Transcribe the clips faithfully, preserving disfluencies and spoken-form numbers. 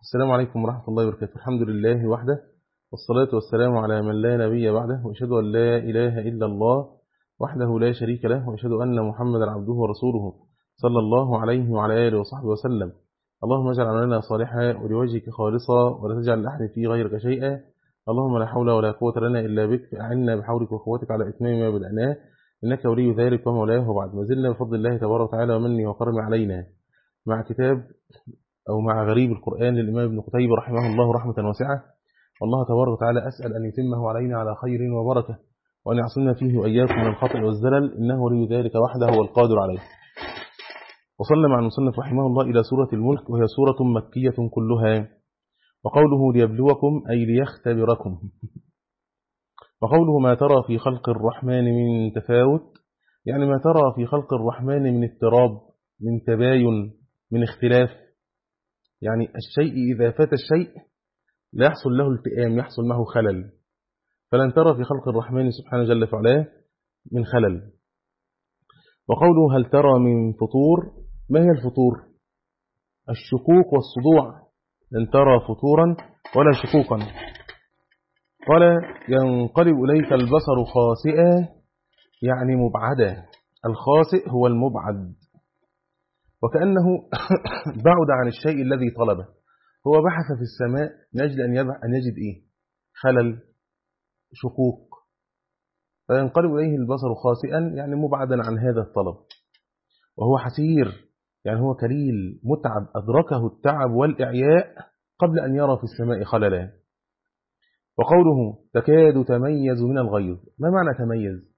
السلام عليكم ورحمة الله وبركاته. الحمد لله وحده، والصلاة والسلام على من لا نبي بعده، وأشهد أن لا إله إلا الله وحده لا شريك له، وأشهد أن محمدا عبده ورسوله صلى الله عليه وعلى آله وصحبه وسلم. اللهم اجعل عملنا صالحا ولوجهك خالصا، ولا تجعل لأحد في غيرك شيئا. اللهم لا حول ولا قوة لنا إلا بك، فأعنا بحولك وقوتك على إتمام ما بدأناه، إنك ولي ذلك ومولاه. وبعد ما زلنا بفضل الله تبارك وتعالى ومنه وكرمه علينا مع كتاب أو مع غريب القرآن للإمام ابن قتيبة رحمه الله رحمة واسعة. والله تبارك وتعالى أسأل أن يتمه علينا على خير وبركة، وأن يعصمنا فيه وإياكم من الخطأ والزلل، إنه ولي ذلك وحده والقادر عليه. وصلى مع المصنف رحمه الله إلى سورة الملك، وهي سورة مكية كلها. وقوله ليبلوكم أي ليختبركم. وقوله ما ترى في خلق الرحمن من تفاوت، يعني ما ترى في خلق الرحمن من اضطراب، من تباين، من اختلاف. يعني الشيء إذا فات الشيء لا يحصل له التئام، يحصل معه خلل. فلن ترى في خلق الرحمن سبحانه جل وعلا من خلل. وقوله هل ترى من فطور، ما هي الفطور؟ الشقوق والصدوع. لن ترى فطورا ولا شقوقا. قال ينقلب إليك البصر خاسئا، يعني مبعدا. الخاسئ هو المبعد، وكأنه بعد عن الشيء الذي طلبه. هو بحث في السماء من أجل أن يجد إيه؟ خلل، شقوق. فينقلب إليه البصر خاسئا، يعني مبعدا عن هذا الطلب. وهو حسير، يعني هو كليل متعب، أدركه التعب والإعياء قبل أن يرى في السماء خللا. وقوله تكاد تميز من الغيظ، ما معنى تميز؟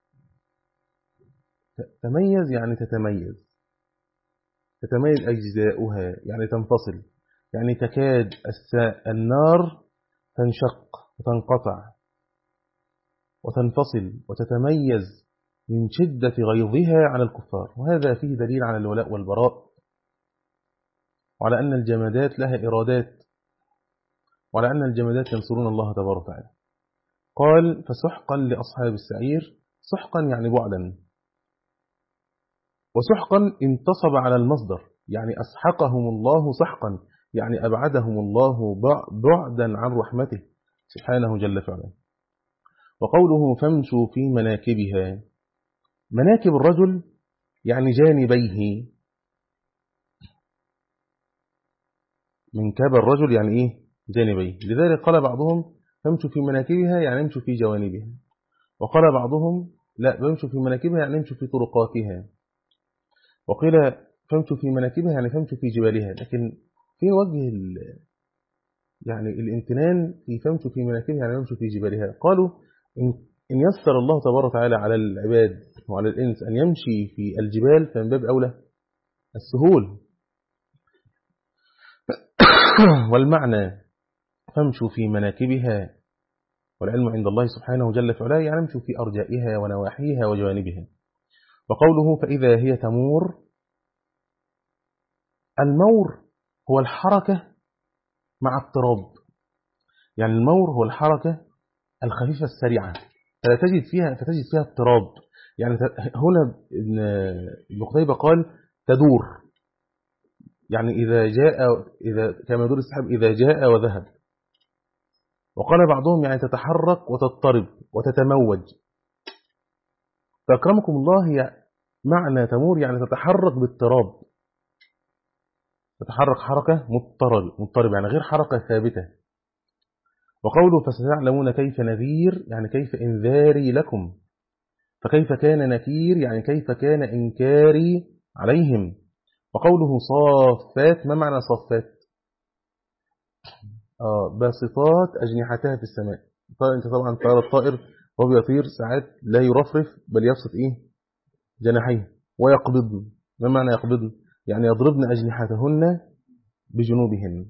تميز يعني تتميز، تتميز أجزاؤها، يعني تنفصل. يعني تكاد النار تنشق وتنقطع وتنفصل وتتميز من شدة غيظها على الكفار. وهذا فيه دليل على الولاء والبراء، وعلى أن الجمادات لها إرادات، وعلى أن الجمادات ينصرون الله تبارك وتعالى. قال فسحقا لأصحاب السعير. سحقا يعني بعدا، وسحقا انتصب على المصدر، يعني أسحقهم الله سحقا، يعني أبعدهم الله بعدا عن رحمته سبحانه جل وعلا. وقوله فامشوا في مناكبها، مناكب الرجل يعني جانبيه. منكب الرجل يعني إيه؟ جانبيه. لذلك قال بعضهم فامشوا في مناكبها يعني امشوا في جوانبها، وقال بعضهم لا، فامشوا في مناكبها يعني امشوا في طرقاتها، وقيل فامشوا في مناكبها يعني فامشوا في جبالها. لكن في وجه يعني الامتنان في فامشوا في مناكبها يعني امشوا في جبالها. قالوا إن يسر الله تبارك وتعالى على العباد وعلى الإنس أن يمشي في الجبال، فمن باب أولى السهول. والمعنى فامشوا في مناكبها، والعلم عند الله سبحانه جل وعلا، يعني امشوا في أرجائها ونواحيها وجوانبها. وقوله فإذا هي تمور، المور هو الحركة مع اضطراب. يعني المور هو الحركة الخفيفة السريعة، فتجد فيها فتجد فيها اضطراب. يعني هنا ابن قتيبة قال تدور، يعني إذا جاء، إذا كما يدور السحاب إذا جاء وذهب. وقال بعضهم يعني تتحرك وتضطرب وتتموج. فأكرمكم الله هي معنى تمور يعني تتحرك باضطراب، تتحرك حركة مضطرب مضطرب يعني غير حركة ثابتة. وقوله فستعلمون كيف نذير، يعني كيف إنذاري لكم. فكيف كان نكير يعني كيف كان إنكاري عليهم. وقوله صافات، ما معنى صافات؟ آه باسطات أجنحتها في السماء. طيب أنت طبعا ترى الطائر وهو بيطير ساعات لا يرفرف بل يبسط إيه؟ جناحيه ويقبضن. ما معنى يقبضن؟ يعني يضربن أجنحتهن بجنوبهن.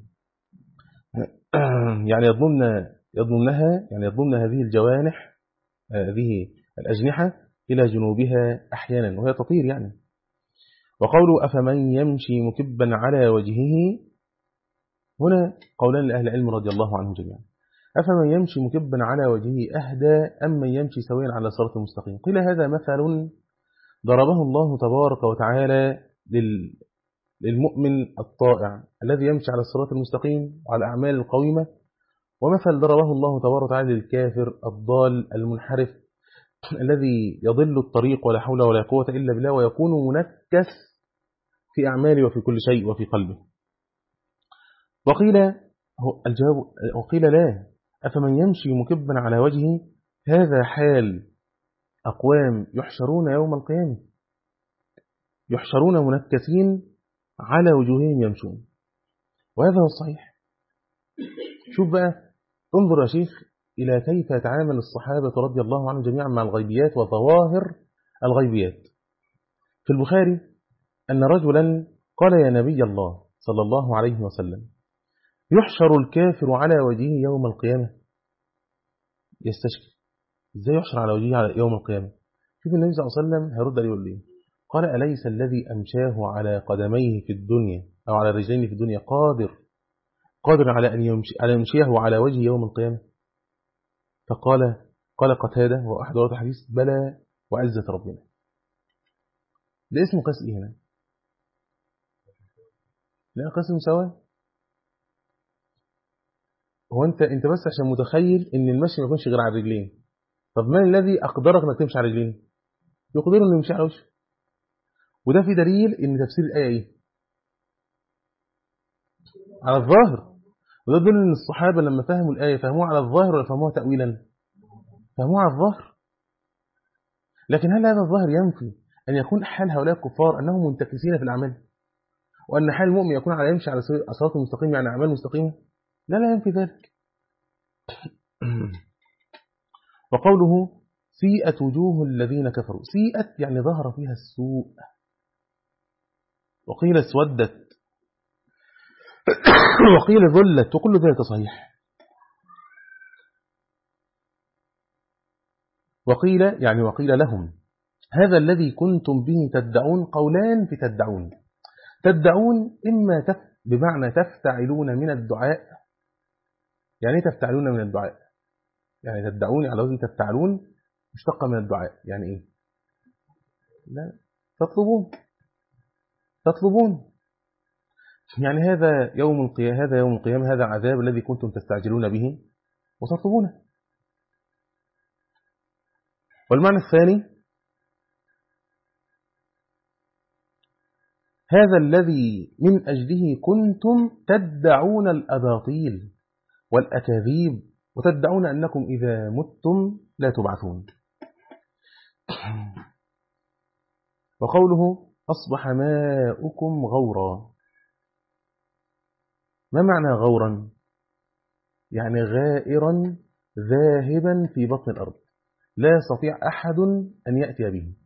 يعني يضمن يضمنها، يعني يضمن هذه الجوانح، هذه الأجنحة إلى جنوبها أحيانا وهي تطير يعني. وقوله أفمن يمشي مكبا على وجهه، هنا قولان لأهل العلم رضي الله عنهم جميعا. أفمن يمشي مكبا على وجهه أهدى أم من يمشي سويا على صراط مستقيم. قيل هذا مثل ضربه الله تبارك وتعالى للمؤمن الطائع الذي يمشي على الصراط المستقيم وعلى الأعمال القويمة، ومثل ضربه الله تبارك وتعالى للكافر الضال المنحرف الذي يضل الطريق ولا حول ولا قوة إلا بالله، ويكون منكس في أعماله وفي كل شيء وفي قلبه. وقيل هو الجواب وقيل لا، أفمن يمشي مكبا على وجهه، هذا حال أقوام يحشرون يوم القيامة، يحشرون منكسين على وجوههم يمشون، وهذا هو الصحيح. شوف بقى، انظر يا شيخ إلى كيف يتعامل الصحابة رضي الله عنهم جميعا مع الغيبيات وظواهر الغيبيات. في البخاري أن رجلا قال يا نبي الله صلى الله عليه وسلم، يحشر الكافر على وجهه يوم القيامة. يستشكي إزاي يحشر على وجهه يوم القيامة؟ شوف النبي صلى الله عليه وسلم هيرد عليه يقول ليه؟ قال أليس الذي أمشاه على قدميه في الدنيا أو على رجلين في الدنيا قادر قادر على أن يمشي على يمشيه على وجهه يوم القيامة؟ فقال قال قتادة وأحد رواة الحديث بلى وعزة ربنا. ده اسمه قياس إيه هنا؟ لا، قياس المساواة. هو أنت أنت بس عشان متخيل إن المشي ما يكونش غير على الرجلين. طب من الذي أقدرك إنك تمشي على الرجلين؟ يقدر إنه يمشي على وجهه. وده في دليل إن تفسير الآية إيه؟ على الظاهر. وده دليل إن الصحابة لما فهموا الآية فهموها على الظاهر ولا فهموها تأويلا؟ فهموها على الظاهر. لكن هل هذا الظاهر ينفي أن يكون حال هؤلاء الكفار أنهم منتكسين في الأعمال، وأن حال المؤمن يكون على يمشي على صراط مستقيم يعني أعمال مستقيمة؟ لا لا ينفي ذلك. وقوله سيئت وجوه الذين كفروا، سيئت يعني ظهر فيها السوء، وقيل اسودت وقيل ذلت، وكل ذلك صحيح. وقيل يعني وقيل لهم هذا الذي كنتم به تدعون، قولان في تدعون. تدعون إما تف بمعنى تفتعلون من الدعاء. يعني تفتعلون من الدعاء، يعني تدعون على وزن تفتعلون مشتقة من الدعاء. يعني إيه؟ لا، تطلبون تطلبون يعني هذا يوم القيامة، هذا يوم القيامة، هذا عذاب الذي كنتم تستعجلون به وتطلبونه. والمعنى الثاني هذا الذي من أجله كنتم تدعون الأباطيل والأكاذيب وتدعون أنكم إذا متم لا تبعثون. وقوله أصبح ماؤكم غورا، ما معنى غورا؟ يعني غائرا ذاهبا في بطن الأرض، لا يستطيع أحد أن يأتي به.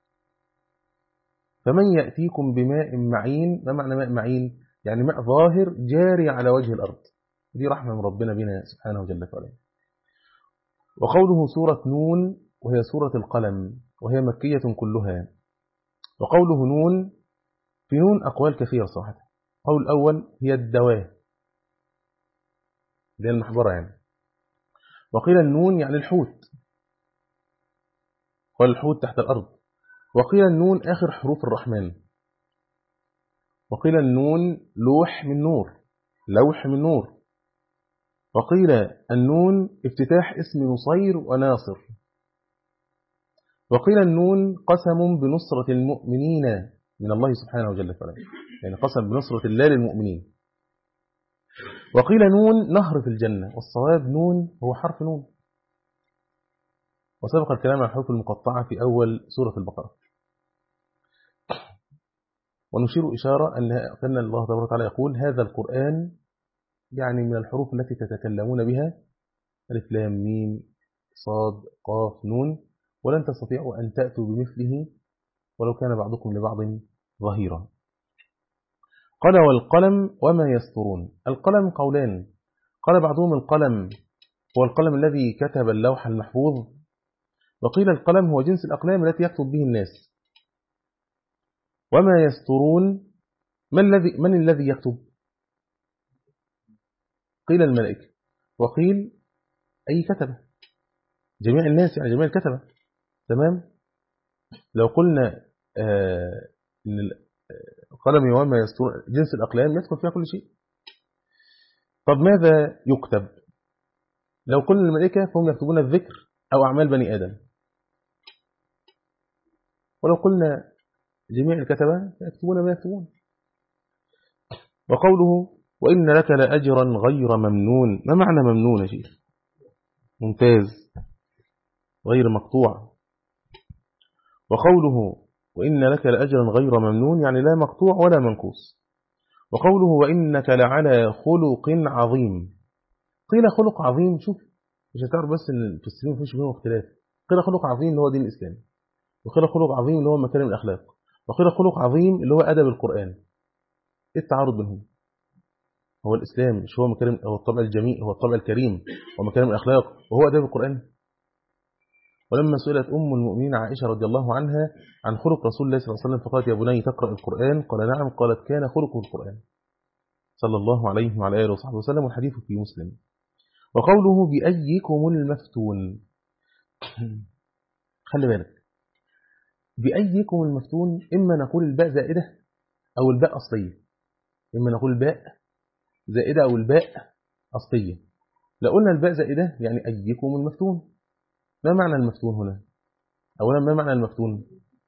فمن يأتيكم بماء معين، ما معنى ماء معين؟ يعني ماء ظاهر جاري على وجه الأرض. دي رحمة من ربنا بنا سبحانه وجل وعلا. وقوله سورة نون، وهي سورة القلم، وهي مكية كلها. وقوله نون، في نون أقوال كثيرة صراحة. قول الأول هي الدواء، اللي هي المحبرة يعني. وقيل النون يعني الحوت، قال الحوت تحت الأرض. وقيل النون آخر حروف الرحمن. وقيل النون لوح من نور، لوح من نور. وقيل النون افتتاح اسم نصير وناصر. وقيل النون قسم بنصرة المؤمنين من الله سبحانه وجل وعلا، يعني قسم بنصرة الله للمؤمنين. وقيل نون نهر في الجنة، والصواب نون هو حرف نون. وسبق الكلام عن الحروف المقطعة في أول سورة البقرة. ونشير إشارة أن الله تبارك وتعالى يقول هذا القرآن يعني من الحروف التي تتكلمون بها، ألف لام ميم صاد قاف نون، ولن تستطيعوا أن تأتوا بمثله ولو كان بعضكم لبعض ظهيرا. قال والقلم وما يسطرون. القلم قولان، قال بعضهم القلم هو القلم الذي كتب اللوح المحفوظ، وقيل القلم هو جنس الأقلام التي يكتب به الناس. وما يسطرون، من الذي من الذي يكتب؟ قيل الملائكة، وقيل أي كتبة، جميع الناس يعني جميع الكتبة. تمام. لو قلنا آه إن قلم وما يسطرون، جنس الأقلام يدخل فيها كل شيء. طب ماذا يكتب؟ لو كل الملائكة فهم يكتبون الذكر أو أعمال بني آدم، ولو قلنا جميع الكتبة يكتبون ما يكتبون. وقوله وإن لك لأجرا غير ممنون، ما معنى ممنون يا شيخ؟ ممتاز، غير مقطوع. وقوله وإن لك لأجرا غير ممنون يعني لا مقطوع ولا منقوص. وقوله وإنك لعلى خلق عظيم، قيل خلق عظيم، شوف مش هتعرف بس ان في السنين مفيش بينهم اختلاف. قيل خلق عظيم اللي هو دين الإسلام، وقيل خلق عظيم اللي هو مكارم الأخلاق، وقيل خلق عظيم اللي هو أدب القرآن. ايه التعارض بينهم؟ هو الإسلام مش هو مكارم، هو الطبع الجميل، هو الطبع الكريم ومكارم الأخلاق وهو أدب القرآن. ولما سئلت أم المؤمنين عائشة رضي الله عنها عن خلق رسول الله صلى الله عليه وسلم فقالت يا بني تقرأ القرآن؟ قال نعم. قالت كان خلقه القرآن صلى الله عليه وعلى آله وصحبه وسلم، والحديث في مسلم. وقوله بأيكم المفتون، خلي بالك، بأيكم المفتون إما نقول الباء زائدة أو الباء أصلية، إما نقول الباء زائدة أو الباء أصلية. لو قلنا الباء زائدة يعني أيكم المفتون. ما معنى المفتون هنا؟ أولا ما معنى المفتون؟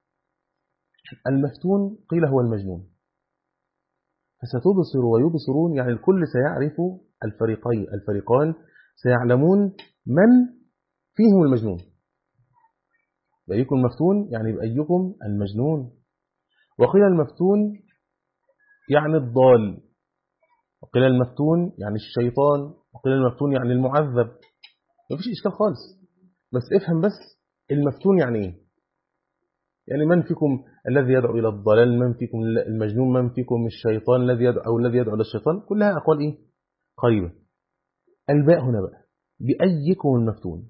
المفتون قيل هو المجنون، فستبصر ويبصرون يعني الكل سيعرف، الفريقين الفريقان سيعلمون من فيهم المجنون. بأيكم المفتون يعني بأيكم المجنون. وقيل المفتون يعني الضال، وقيل المفتون يعني الشيطان، وقيل المفتون يعني المعذب. ما فيش إشكال خالص، بس افهم بس المفتون يعني إيه. يعني من فيكم الذي يدعو إلى الضلال، من فيكم المجنون، من فيكم الشيطان الذي يدعو أو الذي يدعو إلى الشيطان، كلها أقوال إيه قريبة. الباء هنا بقى بأيكم المفتون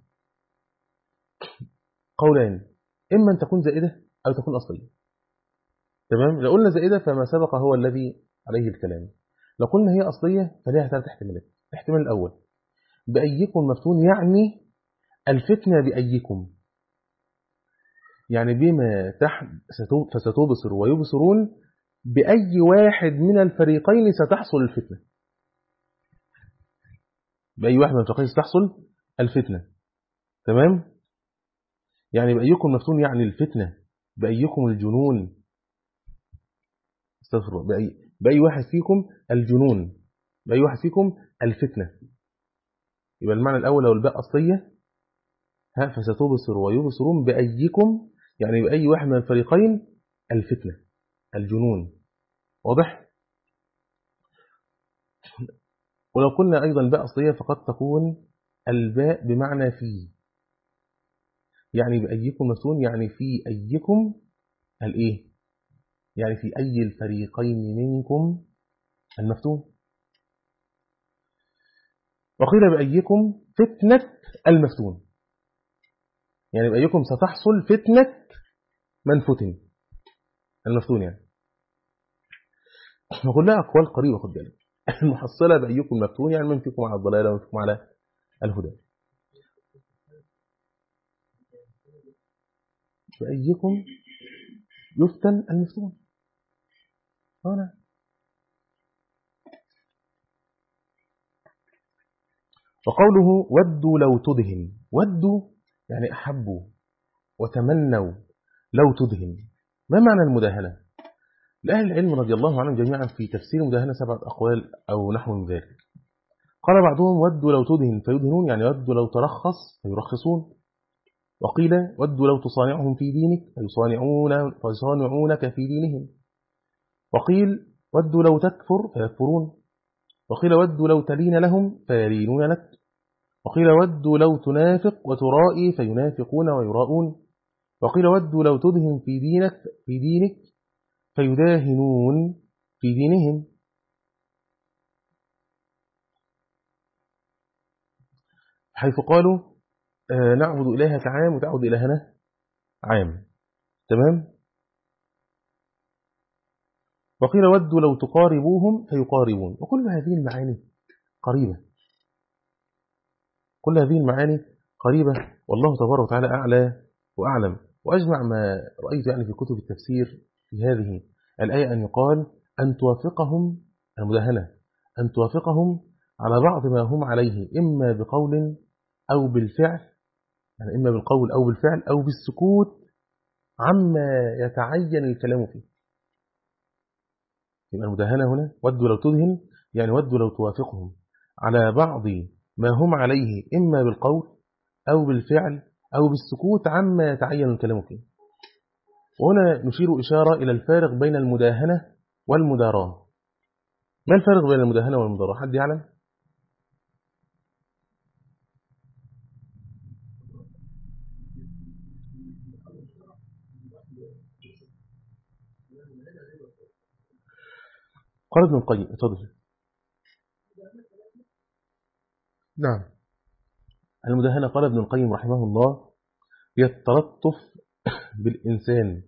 قولان، إما أن تكون زائدة أو تكون أصلية. تمام؟ لو قلنا زائدة فما سبق هو الذي عليه الكلام. لو قلنا هي أصلية فليها ثلاث احتمالات. الاحتمال الأول بأيكم المفتون يعني الفتنة بأيكم، يعني بما تحت فستبصر ويبصرون بأي واحد من الفريقين ستحصل الفتنة. بأي واحد من الفريقين ستحصل الفتنة. تمام؟ يعني بأيكم المفتون يعني الفتنة، بأيكم الجنون، استغفر الله، بأي, بأي واحد فيكم الجنون، بأي واحد فيكم الفتنة. يبقى المعنى الأول لو الباء أصلية ها فستبصر ويبصرون بأيكم يعني بأي واحد من الفريقين الفتنة الجنون. واضح؟ ولو قلنا أيضا باء أصلية فقد تكون الباء بمعنى في، يعني بأيكم مفتون يعني في أيكم الإيه؟ يعني في أي الفريقين منكم المفتون. وقيل بأيكم فتنة المفتون، يعني بأيكم ستحصل فتنة من فتن المفتون يعني. نقول لها أقوال قريبة، خد بالك. المحصلة بأيكم المفتون يعني من فيكم على الضلالة ومن فيكم على الهدى. بأيكم يفتن المفتون. هنا وقوله ودوا لو تدهن، ودوا يعني أحبوا وتمنوا لو تدهن. ما معنى المداهنة؟ لأهل العلم رضي الله عنهم جميعا في تفسير المداهنة سبعة أقوال أو نحو من ذلك. قال بعضهم ودوا لو تدهن فيدهنون يعني ودوا لو ترخص فيرخصون. وقيل ودوا لو تصانعهم في دينك فيصانعون فيصانعونك في دينهم. وقيل ودوا لو تكفر فيكفرون. وقيل ودوا لو تلين لهم فيلينون لك. وقيل ودوا لو تنافق وترائي فينافقون ويراؤون. وقيل ودوا لو تدهن في دينك في دينك فيداهنون في دينهم. حيث قالوا آه نعبد إلهك عام وتعبد إلهنا عام. تمام. وقيل ودوا لو تقاربوهم فيقاربون. وكل هذه المعاني قريبة، كل هذه المعاني قريبة، والله تبارك وتعالى أعلى وأعلم. وأجمع ما رأيت يعني في كتب التفسير في هذه الآية أن يقال أن توافقهم المداهنة، أن توافقهم على بعض ما هم عليه إما بقول أو بالفعل، يعني إما بالقول أو بالفعل أو بالسكوت عما يتعين الكلام فيه. يبقى المداهنة هنا ودوا لو تدهن، يعني ودوا لو توافقهم على بعض ما هم عليه إما بالقول أو بالفعل أو بالسكوت عما يتعين الكلام فيه. وهنا نشير إشارة إلى الفارق بين المداهنة والمداراة. ما الفارق بين المداهنة والمداراة؟ حد يعلم؟ قال ابن القيم اتفضل. نعم. المداهنة قال ابن القيم رحمه الله هي التلطف بالإنسان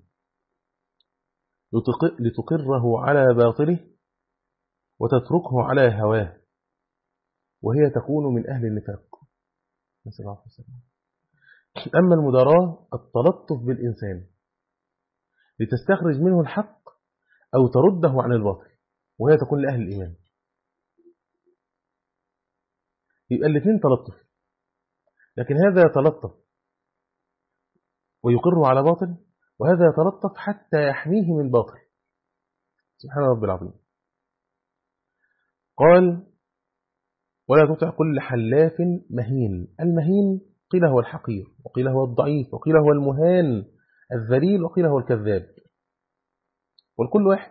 لتقره على باطله وتتركه على هواه، وهي تكون من أهل النفاق. نسأل الله السلامة. أما المداراة التلطف بالإنسان لتستخرج منه الحق أو ترده عن الباطل، وهي تكون لأهل الإيمان. يبقى الاثنين تلطف، لكن هذا يتلطف ويقر على باطل، وهذا يتلطف حتى يحميه من باطل. سبحان رب العظيم. قال ولا تطع كل حلاف مهين. المهين قيل هو الحقير، وقيل هو الضعيف، وقيل هو المهان الذليل، وقيل هو الكذاب، والكل واحد.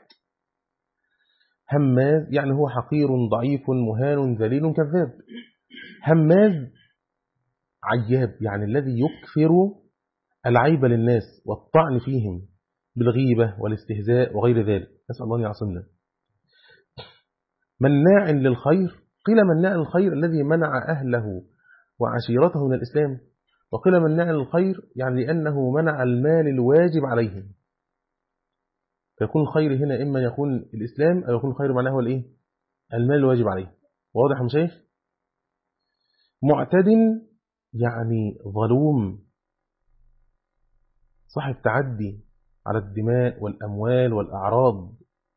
هماز يعني هو حقير ضعيف مهان ذليل كذاب. هماز عياب يعني الذي يكثر العيب للناس والطعن فيهم بالغيبة والاستهزاء وغير ذلك، نسأل الله أن يعصمنا. مناع للخير، قيل مناع للخير الذي منع أهله وعشيرته من الإسلام، وقيل مناع للخير يعني لأنه منع المال الواجب عليهم. فيكون الخير هنا إما يكون الإسلام أو يكون الخير معناه هو الإيه؟ المال الواجب عليه. واضح يا مشايخ؟ معتد يعني ظلوم، صاحب تعدي على الدماء والأموال والأعراض.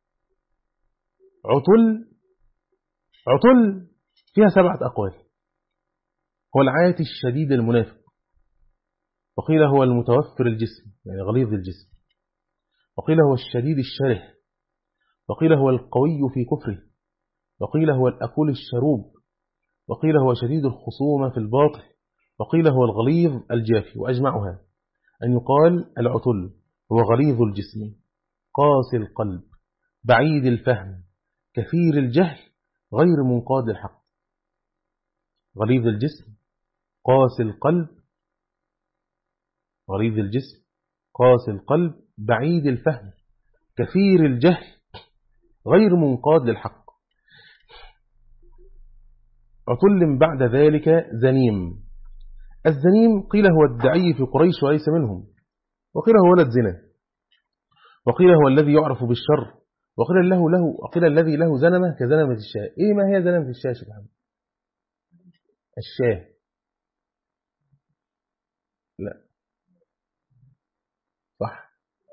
عتل، عتل فيها سبعة أقوال. هو العاتي الشديد المنافق، وقيل هو المتوفر الجسم يعني غليظ الجسم، وقيل هو الشديد الشره، وقيل هو القوي في كفره، وقيل هو الأكل الشروب، وقيل هو شديد الخصومة في الباطل، وقيل هو الغليظ الجافي. وأجمعها أن يقال العتل هو غليظ الجسم قاسي القلب بعيد الفهم كثير الجهل غير منقاد الحق. غليظ الجسم قاسي القلب، غليظ الجسم قاسي القلب بعيد الفهم كثير الجهل غير منقاد للحق. عتل بعد ذلك زنيم. الزنيم قيل هو الدعي في قريش وليس منهم، وقيل هو ولد زنا، وقيل هو الذي يعرف بالشر، وقيل له له وقيل الذي له زنمة كزنمة الشاة. إيه ما هي زنمة الشاة يا محمد؟ الشاة لا صح.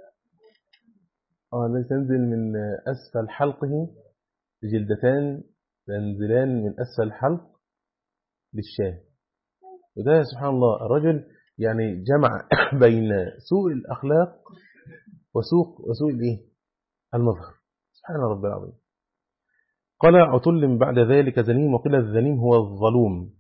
اه الذي تنزل من أسفل حلقه جلدتان تنزلان من أسفل الحلق للشاة. وده سبحان الله الرجل يعني جمع بين سوء الأخلاق وسوء وسوء الايه المظهر. سبحان رب العظيم. قال عتل بعد ذلك زنيم، وقيل الزنيم هو الظلوم.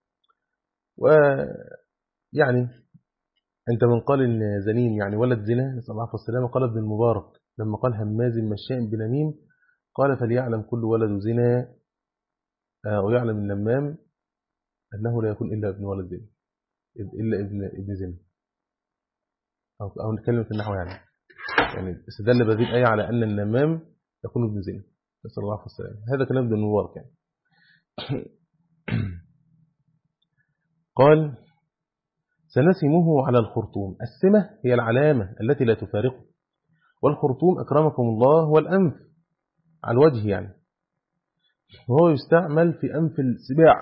ويعني أنت من قال إن زنيم يعني ولد زنا نسأل الله السلامة. قال ابن المبارك لما قال هماز مشاء بنميم قال فليعلم كل ولد زنا ويعلم النمام أنه لا يكون إلا ابن ولد زنا، إلا ابن ابن زنا، أو, أو نتكلم في النحو يعني يعني استدل بهذه الآية على أن النمام يكون ابن زنا نسأل الله السلامة. هذا كلام ابن المبارك يعني. قال سنسمه على الخرطوم. السمة هي العلامة التي لا تفارقه، والخرطوم أكرمكم الله هو الأنف على الوجه يعني، وهو يستعمل في أنف السباع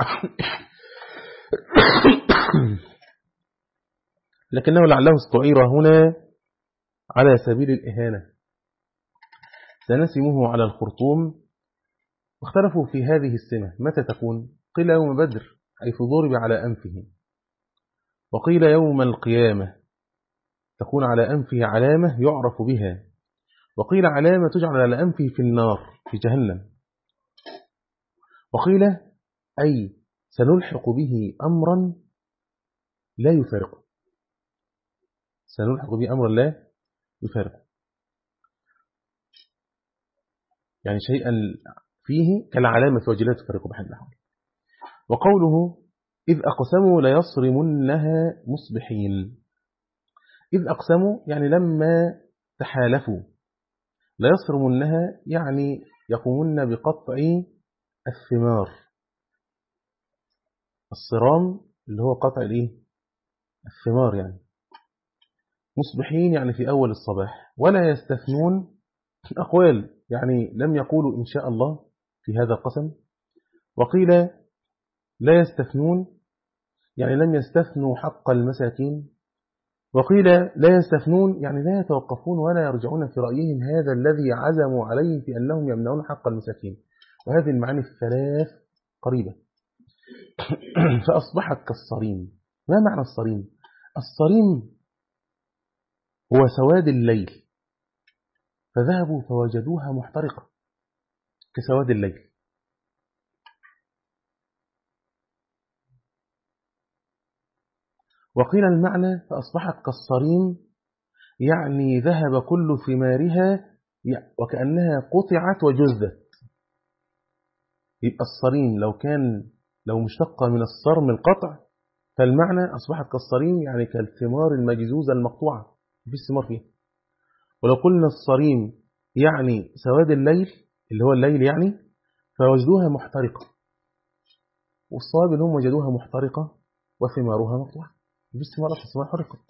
لكنه لعله استعير هنا على سبيل الإهانة. سنسمه على الخرطوم. واختلفوا في هذه السمة متى تكون، قيل يوم بدر حيث ضرب على أنفه، وقيل يوم القيامة تكون على أنفه علامة يعرف بها، وقيل علامة تجعل على أنفه في النار في جهنم، وقيل أي سنلحق به أمرا لا يفارقه، سنلحق به أمرا لا يفارقه، يعني شيئا فيه كالعلامة في وجه لا تفارقه بحد الأحوال. وقوله إذ أقسموا ليصرمنها مصبحين، إذ أقسموا يعني لما تحالفوا، ليصرمنها يعني يقومون بقطع الثمار، الصرام اللي هو قطع الايه الثمار يعني، مصبحين يعني في أول الصباح. ولا يستثنون أقوال يعني لم يقولوا إن شاء الله في هذا القسم، وقيل لا يستثنون يعني لم يستثنوا حق المساكين، وقيل لا يستثنون يعني لا يتوقفون ولا يرجعون في رأيهم هذا الذي عزموا عليه في أنهم يمنعون حق المساكين. وهذه المعاني الثلاث قريبة. فأصبحت كالصريم. ما معنى الصريم؟ الصريم هو سواد الليل، فذهبوا فوجدوها محترقة كسواد الليل. وقيل المعنى فأصبحت كالصريم يعني ذهب كل ثمارها وكأنها قطعت وجزت. يبقى الصريم لو كان لو مشتق من الصرم القطع، فالمعنى أصبحت كالصريم يعني كالثمار المجزوزة المقطوعة في الثمار فيها. ولو قلنا الصريم يعني سواد الليل اللي هو الليل يعني، فوجدوها محترقة، والصواب انهم وجدوها محترقة وثمارها مقطوعة في الثمار، الثمار حرقت.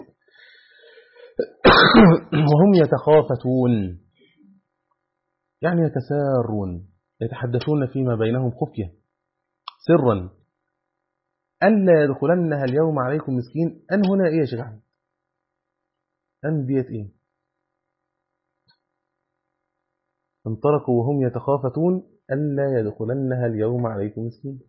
وهم يتخافتون يعني يتسارون، يتحدثون فيما بينهم خفية سرا، ألا يدخلنها اليوم عليكم مسكين. أن هنا إيه يا شيخ أحمد؟ أن ديت إيه؟ انطلقوا وهم يتخافتون ألا يدخلنها اليوم عليكم مسكين.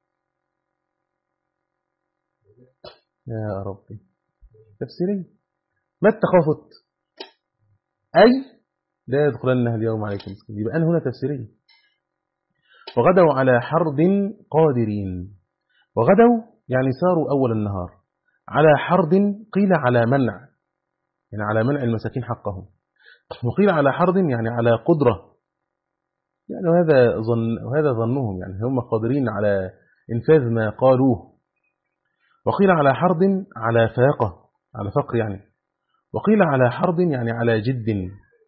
يا ربي تفسيري ما التخافت؟ أي لا يدخلنها اليوم عليكم مسكين، يبقى أن هنا تفسيري. وغدوا على حرد قادرين، وغدوا يعني ساروا أول النهار، على حرد قيل على منع يعني على منع المساكين حقهم، وقيل على حرد يعني على قدرة يعني، وهذا ظن وهذا ظنهم يعني هم قادرين على إنفاذ ما قالوه. وقيل على حرد على فاقة على فقر يعني، وقيل على حرد يعني على جد.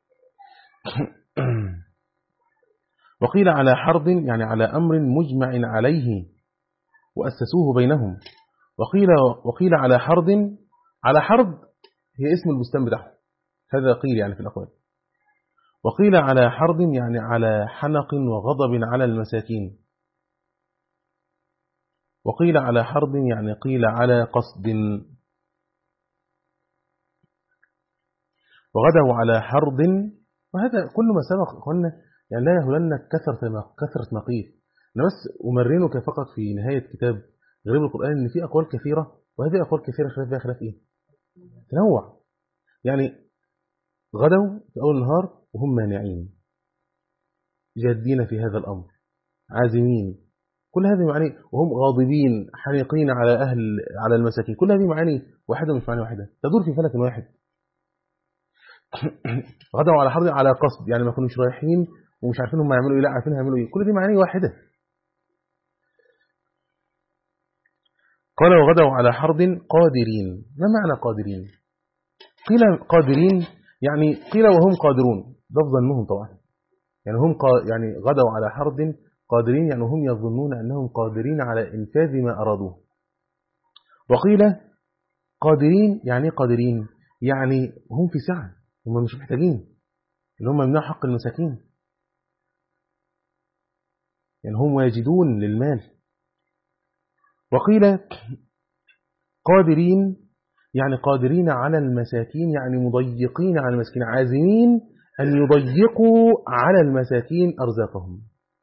وقيل على حرد يعني على أمر مجمع عليه وأسسوه بينهم. وقيل وقيل على حرد على حرد هي اسم البستان بتاعه، هذا قيل يعني في الأقوال. وقيل على حرد يعني على حنق وغضب على المساكين. وقيل على حرد يعني قيل على قصد. وغدوا على حرد، وهذا كل ما سبق قلنا يعني لا يهولنك كثرة ما كثرة ما قيل. أنا بس أمرنك فقط في نهاية كتاب غريب القرآن إن في أقوال كثيرة، وهذه أقوال كثيرة خلاف فيها خلاف إيه؟ تنوع. يعني غدوا في أول النهار وهم مانعين جادين في هذا الأمر عازمين، كل هذه معاني، وهم غاضبين حريقين على أهل على المساكين، كل هذه معاني واحدة مش معاني واحدة تدور في فلك واحد. غدوا على حرب على قصد يعني ما كانوش رايحين ومش عارفين هم يعملوا ايه، لا عارفين هيعملوا ايه، كل دي معاني واحدة. قال وغدوا على حرب قادرين. ما معنى قادرين؟ قيل قادرين يعني قيل وهم قادرون، ده ظنهم طبعا يعني هم قا يعني غدوا على حرب قادرين يعني هم يظنون أنهم قادرين على إنفاذ ما أرادوه. وقيل قادرين يعني قادرين يعني هم في سعة، هم مش محتاجين اللي هم يمنعوا حق المساكين، يعني هم واجدون للمال. وقيل قادرين يعني قادرين على المساكين يعني مضيقين على المسكين، عازمين أن يضيقوا على المساكين أرزاقهم.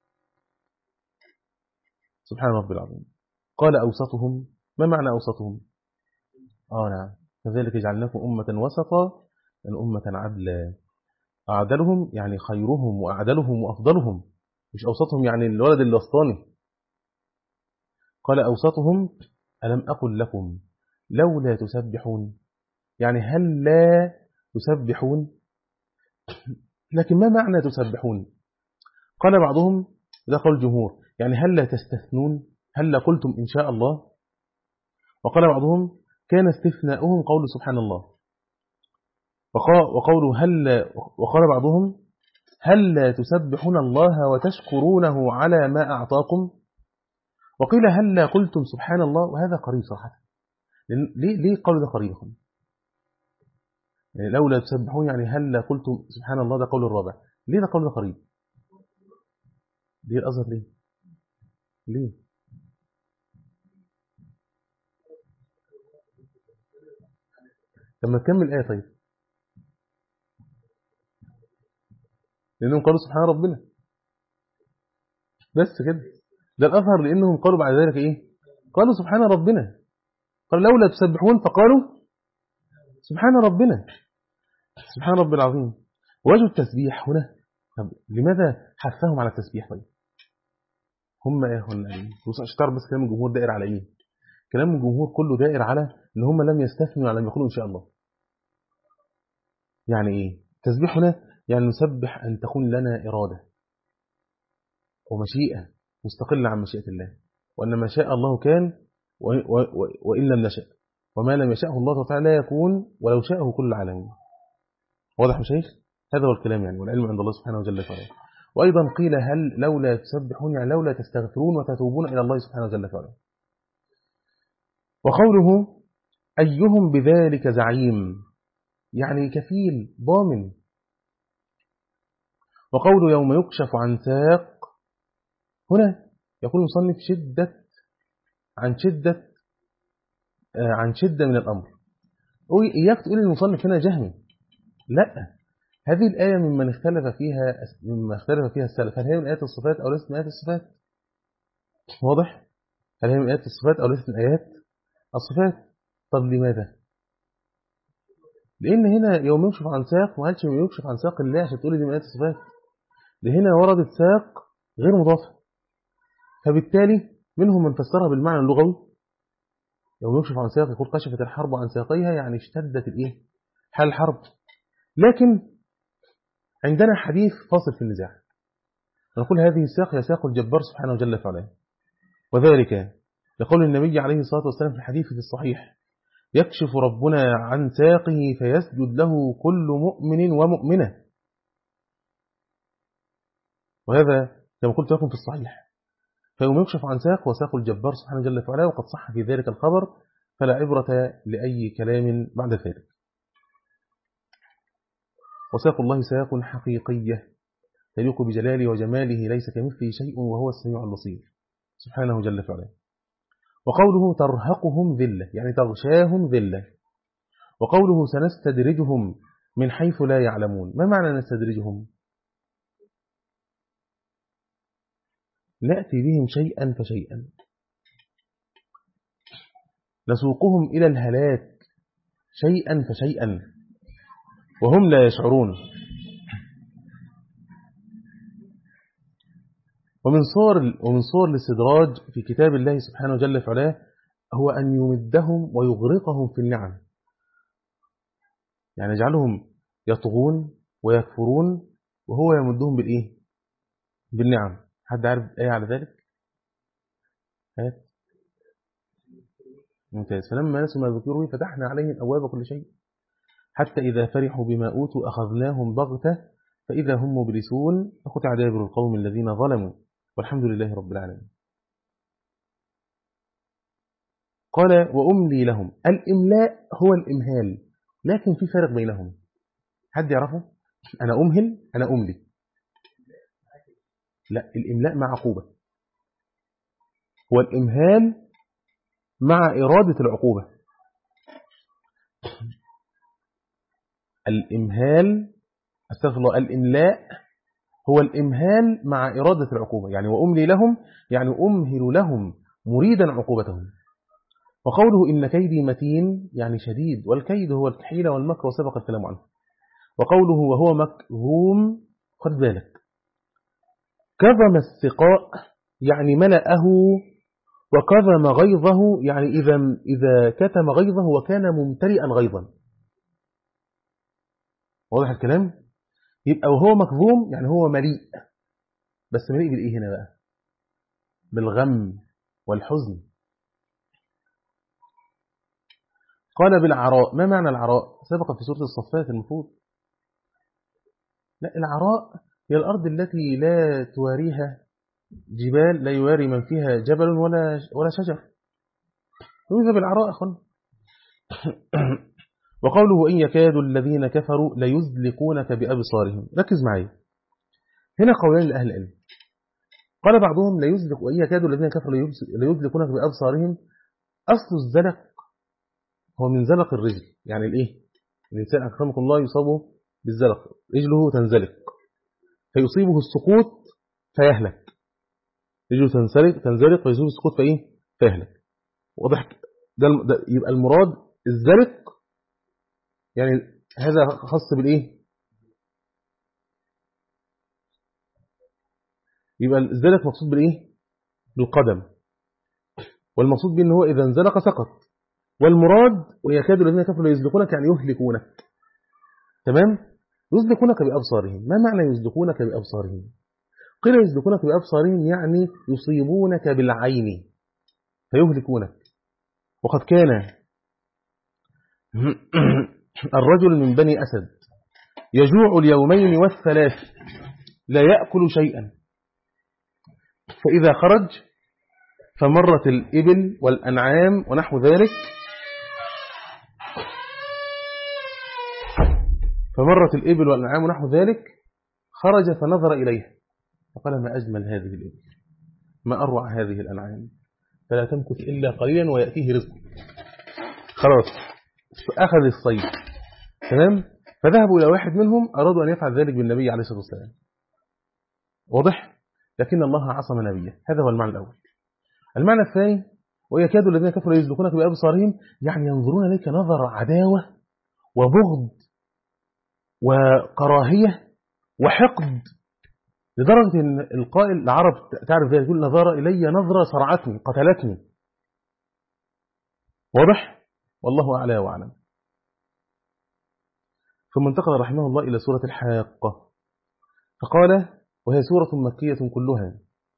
سبحان ربي العظيم. قال أوسطهم. ما معنى أوسطهم؟ آه نعم، كذلك جعلناكم أمة وسطا، يعني أمة عدلا. أعدلهم يعني خيرهم وأعدلهم وأفضلهم، مش أوسطهم يعني الولد الوسطاني. قال أوسطهم ألم أقل لكم لولا تسبحون، يعني هل لا تسبحون. لكن ما معنى تسبحون؟ قال بعضهم، ده قول الجمهور، يعني هل لا تستثنون، هل لا قلتم إن شاء الله. وقال بعضهم كان استثناؤهم قول سبحان الله. وقولوا هل، وقال بعضهم هل لا تسبحون الله وتشكرونه على ما أعطاكم. وقيل هل لا قلتم سبحان الله، وهذا قريب صراحة. ليه ليه قالوا ده قريب؟ يعني لولا تسبحون يعني هل لا قلتم سبحان الله، ده قول الرابع. ليه ده قول ده قريب؟ ليه الأزهر؟ ليه ليه لما تكمل الآية طيب. لأنهم قالوا سبحان ربنا بس كده، ده الأظهر، لأنهم قالوا بعد ذلك إيه؟ قالوا سبحان ربنا. قال لولا تسبحون فقالوا سبحان ربنا. سبحان رب العظيم. وجه التسبيح هنا، طب لماذا حثهم على التسبيح طيب؟ هم ايه هن عشان تعرف بس كلام الجمهور دائر على ايه؟ كلام الجمهور كله دائر على ان هم لم يستثنوا على ما يقولوا ان شاء الله. يعني ايه تسبيح هنا؟ يعني نسبح ان تكون لنا اراده ومشيئه مستقله عن مشيئه الله، وان ما شاء الله كان وان لم نشاء، وما لم يشاءه الله تعالى لا يكون ولو شاءه كل العالمين. واضح يا شيخ؟ هذا هو الكلام يعني، والعلم عند الله سبحانه وجل وعلا. وأيضا قيل هل لولا تسبحون، يعني لولا تستغفرون وتتوبون إلى الله سبحانه وجل وعلا. وقوله أيهم بذلك زعيم، يعني كفيل ضامن. وقوله يوم يكشف عن ساق، هنا يقول المصنف شدة عن شدة عن شدة من الأمر. إياك تقول المصنف هنا جهمي، لا، هذه الآية ممن اختلف فيها مما اختلف فيها السلف، هل هي من آيات الصفات أو ليست من آيات الصفات؟ واضح؟ هل هي من آيات الصفات أو ليست من آيات الصفات؟ طب لماذا؟ لأن هنا يوم يكشف عن ساق، ما قالش يوم يكشف عن ساق الله عشان تقولي دي من آيات الصفات. لهنا وردت ساق غير مضافة، فبالتالي منهم من فسرها بالمعنى اللغوي، يوم يكشف عن ساق يقول كشفت الحرب عن ساقيها، يعني اشتدت الايه؟ حال الحرب. لكن عندنا حديث فاصل في النزاع، نقول هذه الساق هي ساق الجبار سبحانه وجل وعلا، وذلك لقول النبي عليه الصلاة والسلام في الحديث في الصحيح يكشف ربنا عن ساقه فيسجد له كل مؤمن ومؤمنة، وهذا كما قلت لكم في الصحيح. فيوم يكشف عن ساق وساق الجبار سبحانه جل وعلا، وقد صح في ذلك الخبر، فلا عبرة لأي كلام بعد ذلك. وساق الله ساق حقيقية تليق بجلاله وجماله، ليس كمثله شيء وهو السميع البصير سبحانه جل وعلا. وقوله ترهقهم ذلة، يعني تغشاهم ذلة. وقوله سنستدرجهم من حيث لا يعلمون، ما معنى نستدرجهم؟ نأتي بهم شيئا فشيئا، نسوقهم إلى الهلاك شيئا فشيئا وهم لا يشعرون. ومن صور ومن صور الاستدراج في كتاب الله سبحانه جل وعلا هو أن يمدهم ويغرقهم في النعم، يعني يجعلهم يطغون ويكفرون وهو يمدهم بالإيه؟ بالنعم. حد عارف آية على ذلك؟ هات. ممتاز. فلما نسوا ما ذكروا فتحنا عليهم أبواب كل شيء حتى إذا فرحوا بما أوتوا أخذناهم بغتة فإذا هم مبلسون فقطع دابر القوم الذين ظلموا والحمد لله رب العالمين. قال وأملي لهم. الإملاء هو الإمهال، لكن في فرق بينهم، حد يعرفه؟ أنا أمهل، أنا أملي. لا، الإملاء مع عقوبة، هو الإمهال مع إرادة العقوبة. الإمهال استغفر الله، الإملاء هو الإمهال مع إرادة العقوبة، يعني وأملي لهم يعني أمهل لهم مريدا عقوبتهم. وقوله إن كيدي متين يعني شديد، والكيد هو الحيلة والمكر وسبق الكلام عنه. وقوله وهو مكظوم، خد بالك، كظم السقاء يعني ملأه، وكظم غيظه يعني إذا إذا كتم غيظه وكان ممتلئا غيظا. واضح الكلام؟ يبقى وهو مكظوم يعني هو مليء، بس مليء بالإيه هنا بقى؟ بالغم والحزن. قال بالعراء. ما معنى العراء؟ سبق في سورة الصفات المفروض. لا، العراء هي الأرض التي لا تواريها جبال، لا يواري من فيها جبل ولا ولا شجر، يوجد بالعراء أخوان. وقوله وإن يكاد الذين كفروا ليزلقونك بأبصارهم. ركز معي، هنا قولان لأهل العلم. قال بعضهم لا يزلق، وإن يكاد الذين كفروا ليزلقونك بأبصارهم. أصل الزلق هو من زلق الرجل، يعني الإيه؟ الإنسان أكرمكم الله يصابه بالزلق، رجله تنزلق فيصيبه السقوط فيهلك، رجله تنزلق تنزلق فيصيبه السقوط فإيه؟ فيهلك. واضح؟ ده يبقى المراد الزلق، يعني هذا خاص بالإيه؟ يبقى الزلق مقصود بالإيه؟ بالقدم، والمقصود به إن هو إذا انزلق سقط. والمراد ويكاد الذين كفروا يزلقونك يعني يهلكونك. تمام؟ يزلقونك بأبصارهم. ما معنى يزلقونك بأبصارهم؟ قيل يزلقونك بأبصارهم يعني يصيبونك بالعين فيهلكونك. وقد كان الرجل من بني أسد يجوع اليومين والثلاث لا يأكل شيئا، فإذا خرج فمرت الإبل والأنعام ونحو ذلك فمرت الإبل والأنعام ونحو ذلك خرج فنظر إليها فقال ما أجمل هذه الإبل، ما أروع هذه الأنعام، فلا تمكث إلا قليلا ويأتيه رزق. خلاص أخذ الصيد. تمام؟ فذهبوا إلى واحد منهم أرادوا أن يفعل ذلك بالنبي عليه الصلاة والسلام. واضح؟ لكن الله عصم نبيه. هذا هو المعنى الأول. المعنى الثاني ويكاد الذين كفروا يزلقونك بأبصارهم يعني ينظرون إليك نظر عداوة وبغض وكراهية وحقد، لدرجة أن القائل العرب تعرف ذلك، يقول نظر إلي نظرة صرعتني قتلتني. واضح؟ والله أعلى وأعلم. ثم انتقل رحمه الله إلى سورة الحاقة فقال وهي سورة مكية كلها.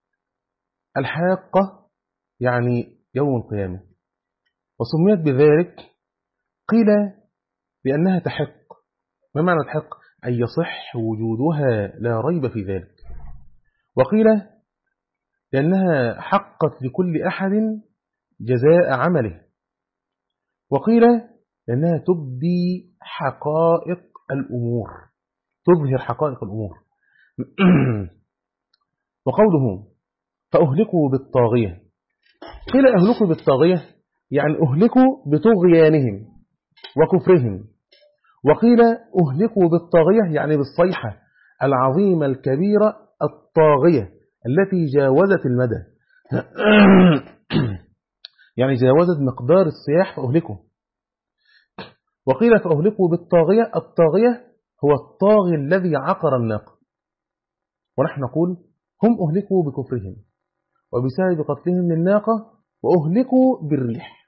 الحاقة يعني يوم القيامة، وسميت بذلك قيل لأنها تحق. ما معنى تحق؟ أي يصح وجودها لا ريب في ذلك. وقيل لأنها حقت لكل أحد جزاء عمله. وقيل لأنها تبدي حقائق الأمور، تظهر حقائق الأمور. وقوله فأهلكوا بالطاغية، قيل أهلكوا بالطاغية يعني أهلكوا بطغيانهم وكفرهم. وقيل أهلكوا بالطاغية يعني بالصيحة العظيمة الكبيرة الطاغية التي جاوزت المدى، يعني جاوزت مقدار الصياح فأهلكوا. وقيل فأهلكوا بالطاغية، الطاغية هو الطاغي الذي عقر الناقة، ونحن نقول هم أهلكوا بكفرهم وبسبب قتلهم للناقة وأهلكوا بالريح.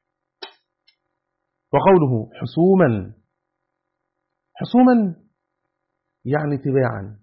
وقوله حسوما، حسوما يعني تباعا،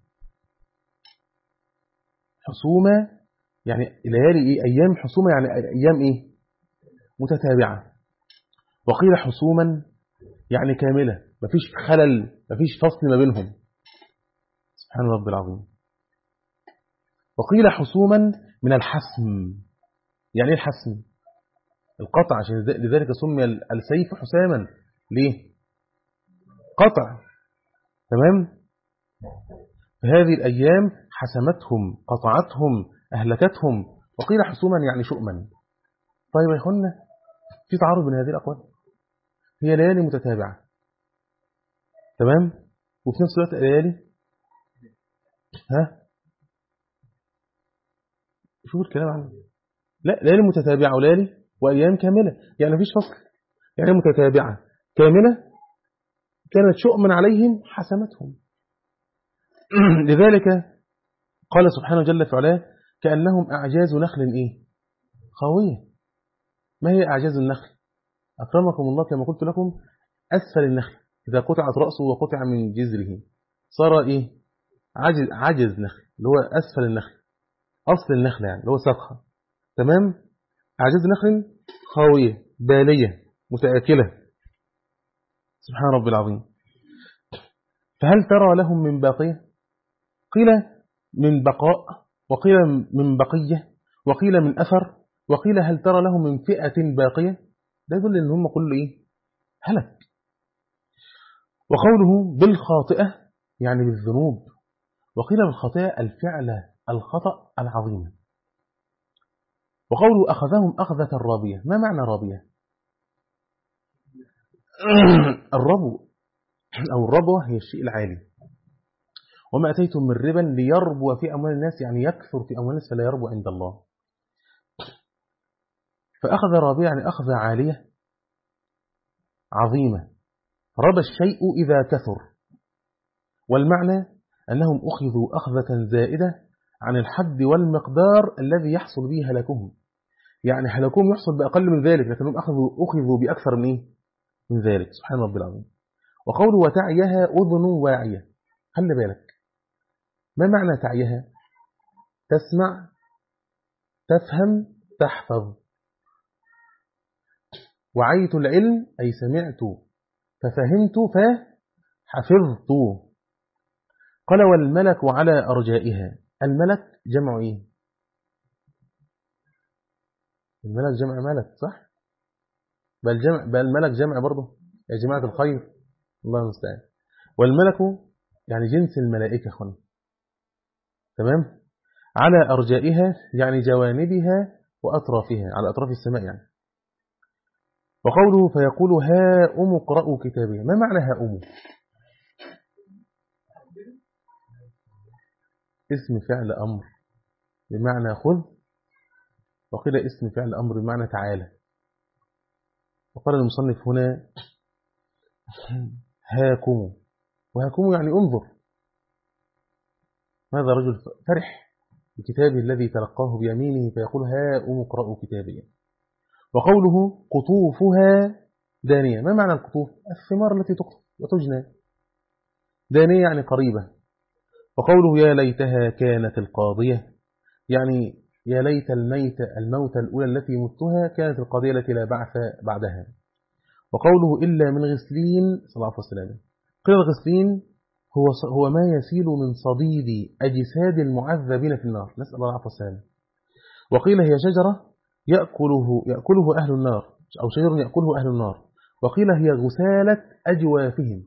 حسومة يعني ليالي إيه؟ أيام حسومة يعني أيام إيه؟ متتابعة. وقيل حسوما يعني كاملة، مفيش خلل، مفيش فصل ما بينهم. سبحان رب العظيم. وقيل حسوما من الحسم. يعني ايه الحسم؟ القطع، عشان لذلك سمي السيف حساما. ليه؟ قطع. تمام؟ هذه الأيام حسمتهم، قطعتهم، أهلكتهم. وقيل حسوما يعني شؤما. طيب يا إخوانا، في تعارض بين هذه الأقوال. هي ليالي متتابعة، تمام؟ وفي نفس الوقت ليالي ها شوف الكلام عنه. لا ليالي متتابعة وليالي وأيام كاملة، يعني مفيش فصل، يعني متتابعة كاملة كانت شؤما عليهم حسمتهم. لذلك قال سبحانه جل في علاه كأنهم أعجاز نخل إيه خاوية. ما هي أعجاز النخل؟ أكرمكم الله كما قلت لكم أسفل النخل إذا قطعت رأسه وقطع من جذره صار إيه عجز, عجز نخل اللي هو أسفل النخل، أصل النخل يعني اللي هو ساقها. تمام. أعجاز نخل خاوية بالية متآكلة. سبحان رب العظيم. فهل ترى لهم من باقية؟ قيل من بقاء، وقيل من بقية، وقيل من أثر، وقيل هل ترى لهم من فئة باقية. ده يدل إن هم كله إيه هلك. وقوله بالخاطئة يعني بالذنوب، وقيل بالخاطئة الفعل الخطأ العظيم. وقوله أخذهم أخذة رابية. ما معنى رابية؟ الربو أو الربوة هي الشيء العالي. وما أتيتم من ربا ليربو في أموال الناس يعني يكثر في أموال الناس فلا يربو عند الله. فأخذ رابية يعني أخذ عالية عظيمة. ربى الشيء إذا كثر، والمعنى أنهم أخذوا أخذة زائدة عن الحد والمقدار الذي يحصل به هلاكهم. يعني هلاكهم يحصل بأقل من ذلك، لكنهم أخذوا, أخذوا بأكثر من, إيه؟ من ذلك. سبحان رب العظيم. وقوله وتعيها أذن واعية. خلي بالك ما معنى تعيها؟ تسمع تفهم تحفظ. وعيت العلم أي سمعت ففهمت فحفظت. قال والملك على أرجائها. الملك جمع إيه؟ الملك جمع ملك صح؟ بل, جمع بل الملك جمع برضه يا جماعة الخير الله المستعان. والملك يعني جنس الملائكة خلق. تمام. على أرجائها يعني جوانبها وأطرافها على أطراف السماء يعني. وقوله فيقول ها أم اقرأوا كتابي. ما معنى ها أم؟ اسم فعل أمر بمعنى خذ، وقيل اسم فعل أمر بمعنى تعالى. وقال المصنف هنا هاكم. وهاكم يعني انظر. هذا رجل فرح بكتابه الذي تلقاه بيمينه فيقول ها أم اقرأوا كتابي. وقوله قطوفها دانية. ما معنى القطوف؟ الثمار التي تقطف وتجنى. دانية يعني قريبة. وقوله يا ليتها كانت القاضية يعني يا ليت الميت الموت الأولى التي متها كانت القاضية التي لا بعث بعدها. وقوله إلا من غسلين صلى الله عليه وسلم. قيل الغسلين هو هو ما يسيل من صديد أجساد المعذبين في النار نسأل الله العافية والسلام. وقيل هي شجرة يأكله يأكله أهل النار أو شجر يأكله أهل النار. وقيل هي غسالة أجوافهم.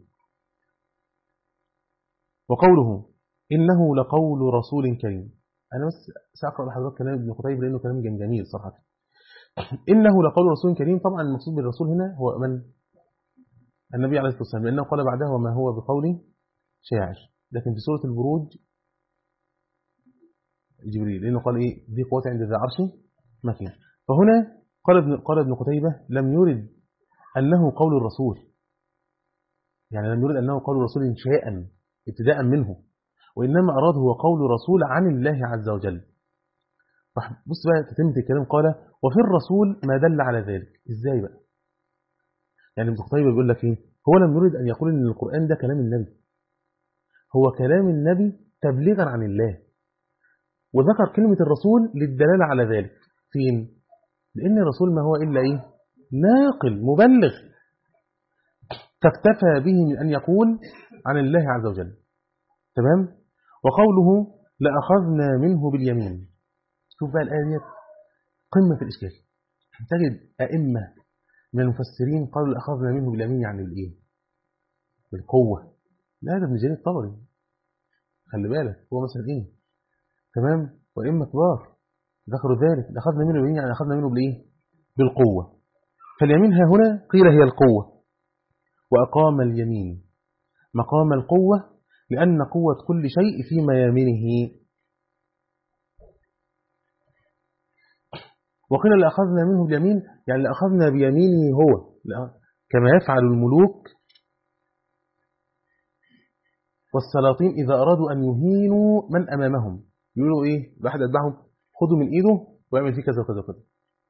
وقوله إنه لقول رسول كريم. أنا بس سأقرأ لحضرتك كلام ابن قتيبة لأنه كلام جميل صراحة. إنه لقول رسول كريم. طبعا المقصود بالرسول هنا هو من النبي عليه الصلاة والسلام لأنه قال بعدها وما هو بقول شاعر. لكن في سورة البروج جبريل لأنه قال إيه ذي قوة عند ذي عرش مكين. فهنا قال ابن, قال ابن قتيبة لم يرد أنه قول الرسول، يعني لم يرد أنه قول رسول شيئا ابتداء منه، وإنما أراد هو قول رسول عن الله عز وجل. بص بقى تتمت الكلام. قال وفي الرسول ما دل على ذلك. إزاي بقى؟ يعني ابن قتيبة بيقول لك إيه هو لم يرد أن يقول إن القرآن ده كلام النبي، هو كلام النبي تبليغا عن الله، وذكر كلمة الرسول للدلالة على ذلك. فين؟ لأن الرسول ما هو إلا إيه ناقل مبلغ، فاكتفى به من أن يقول عن الله عز وجل. تمام. وقوله لأخذنا منه باليمين. شوف بقى الآية دي قمة في الإشكال. تجد أئمة من المفسرين قالوا لأخذنا منه باليمين يعني بالإيه بالقوة. لا ده ابن جرير الطبري خلي بالك هو مثلا إيه. تمام. وإما كبار ذكروا ذلك أخذنا منه باليمين يعني أخذنا منه بالإيه بالقوة. فاليمين ها هنا قيل هي القوة. وأقام اليمين مقام القوة لأن قوة كل شيء في ميامنه. وقيل لأخذنا منه باليمين يعني لأخذنا بيمينه هو، كما يفعل الملوك والسلاطين إذا أرادوا أن يهينوا من أمامهم، يقولوا إيه واحد أتبعهم خذوا من إيده ويعمل فيه كذا وكذا وكذا.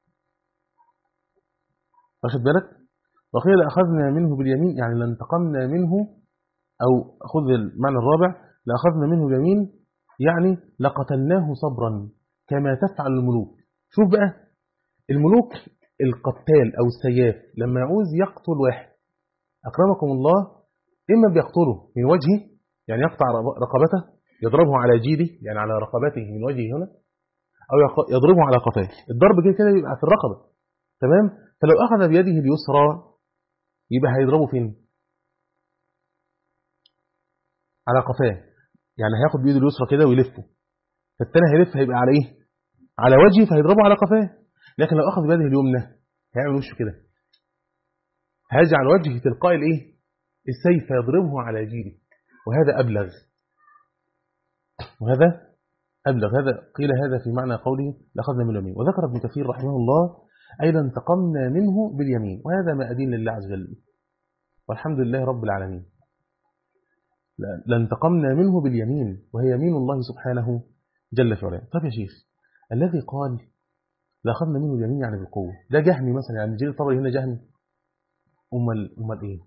واخد بالك؟ وقيل أخذنا منه باليمين يعني لانتقمنا منه، أو خذ المعنى الرابع لأخذنا منه باليمين يعني لقتلناه صبرا كما تفعل الملوك. شوف بقى الملوك القتال أو السياف لما يعوز يقتل واحد أكرمكم الله إما بيقتله من وجهه يعني يقطع رقبته، يضربه على جيده يعني على رقبته من وجهه هنا، أو يضربه على قفاه. الضرب كده كده يبقى في الرقبة تمام. فلو أخذ بيده اليسرى يبقى هيضربه فين؟ على قفاه، يعني هياخد بيده اليسرى كده ويلفه، فالتاني هيلف هيبقى على إيه؟ على وجهه فهيضربه على قفاه. لكن لو أخذ بيده اليمنى هيعمل وشه كده، هيجعل وجهه تلقاء الإيه؟ السيف يضربه على جيده، وهذا أبلغ وهذا أبلغ. هذا قيل هذا في معنى قوله لأخذنا من اليمين. وذكر ابن كثير رحمه الله أي لانتقمنا منه باليمين، وهذا ما أدين لله عز وجل والحمد لله رب العالمين. لانتقمنا منه باليمين وهي يمين الله سبحانه جل في علاه. طيب يا شيخ الذي قال لأخذنا منه اليمين يعني بالقوة ده جهمي مثلا، يعني جيل الطبري هنا جهمي؟ أمال أمال إيه؟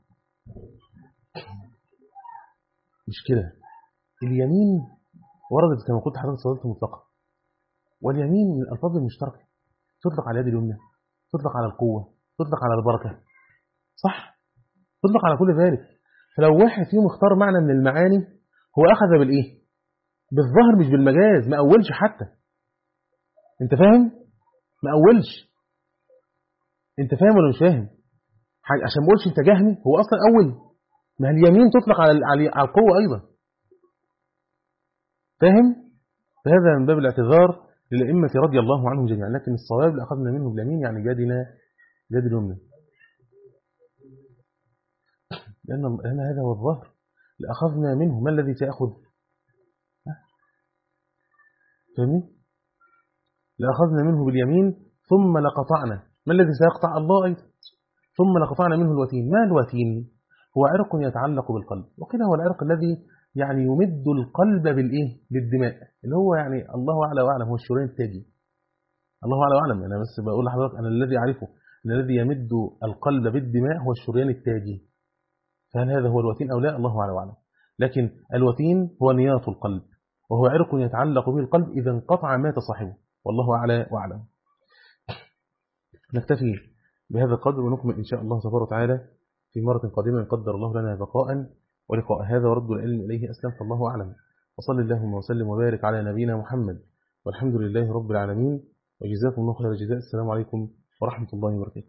مش كده. اليمين وردت كما قلت حضرتك صدرت مطلقة، واليمين من الألفاظ المشتركة، تطلق على اليد اليمنى، تطلق على القوة، تطلق على البركة، صح؟ تطلق على كل ذلك. فلو واحد فيهم اختار معنى من المعاني هو أخذ بالإيه؟ بالظاهر مش بالمجاز، ما أولش حتى. أنت فاهم؟ ما أولش. أنت فاهم ولا مش فاهم؟ عشان ما أقولش أنت جهمي، هو أصلا أول ما اليمين تطلق على على القوة أيضا. فاهم؟ فهذا من باب الاعتذار للأئمة رضي الله عنهم جميعا، لكن الصواب لأخذنا منه باليمين يعني يدنا يد اليمنى، لأن هذا هو الظاهر. لأخذنا منه، ما الذي سيأخذ؟ فهمني؟ لأخذنا منه باليمين ثم لقطعنا، ما الذي سيقطع؟ الله أيضا. ثم لقطعنا منه الوتين. ما الوتين؟ هو عرق يتعلق بالقلب، وكده هو العرق الذي يعني يمد القلب بالإيه؟ بالدماء، اللي هو يعني الله أعلى وأعلم هو الشريان التاجي. الله أعلى وأعلم، أنا بس بقول لحضرتك أنا الذي أعرفه أن الذي يمد القلب بالدماء هو الشريان التاجي. فهل هذا هو الوتين أو لا؟ الله أعلى وأعلم. لكن الوتين هو نياط القلب، وهو عرق يتعلق به القلب، إذا انقطع مات صاحبه، والله أعلى وأعلم. نكتفي بهذا القدر ونكمل إن شاء الله تبارك وتعالى في مرة قادمة قدر الله لنا بقاء ولقاء. هذا ورد العلم إليه أسلم، فالله أعلم. وصلى اللهم وسلم وبارك على نبينا محمد والحمد لله رب العالمين، وجزاكم الله خير الجزاء. السلام عليكم ورحمة الله وبركاته.